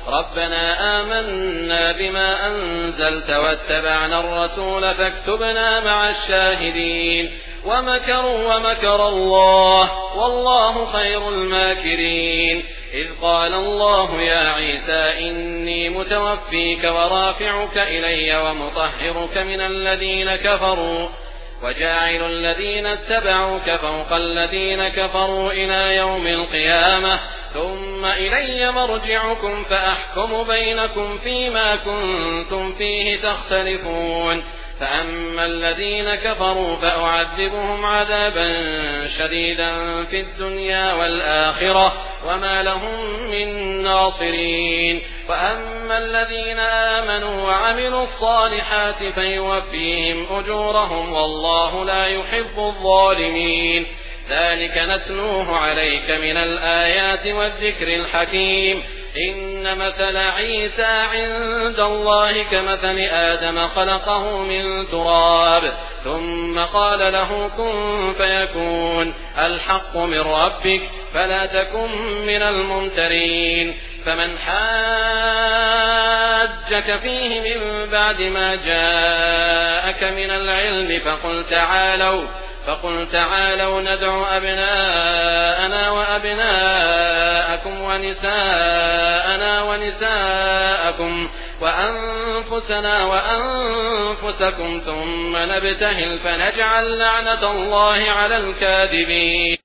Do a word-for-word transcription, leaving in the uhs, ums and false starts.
ربنا آمنا بما أنزلت واتبعنا الرسول فاكتبنا مع الشاهدين ومكروا ومكر الله والله خير الماكرين إذ قال الله يا عيسى إني متوفيك ورافعك إلي ومطهرك من الذين كفروا وجاعل الذين اتبعوك فوق الذين كفروا إلى يوم القيامة ثم إلي مرجعكم فأحكم بينكم فيما كنتم فيه تختلفون فأما الذين كفروا فأعذبهم عذابا شديدا في الدنيا والآخرة وما لهم من ناصرين وأما الذين آمنوا وعملوا الصالحات فيوفيهم أجورهم والله لا يحب الظالمين ذلك نتلوه عليك من الآيات والذكر الحكيم إن مثل عيسى عند الله كمثل آدم خلقه من تراب ثم قال له كن فيكون الحق من ربك فلا تكن من الممترين فمن حاجك فيه من بعد ما جاءك من العلم فقل تعالوا فقل تعالوا ندع أبناءنا وأبناءكم ونساءنا ونساءكم وأنفسنا وأنفسكم ثم نبتهل فنجعل لعنة الله على الكاذبين.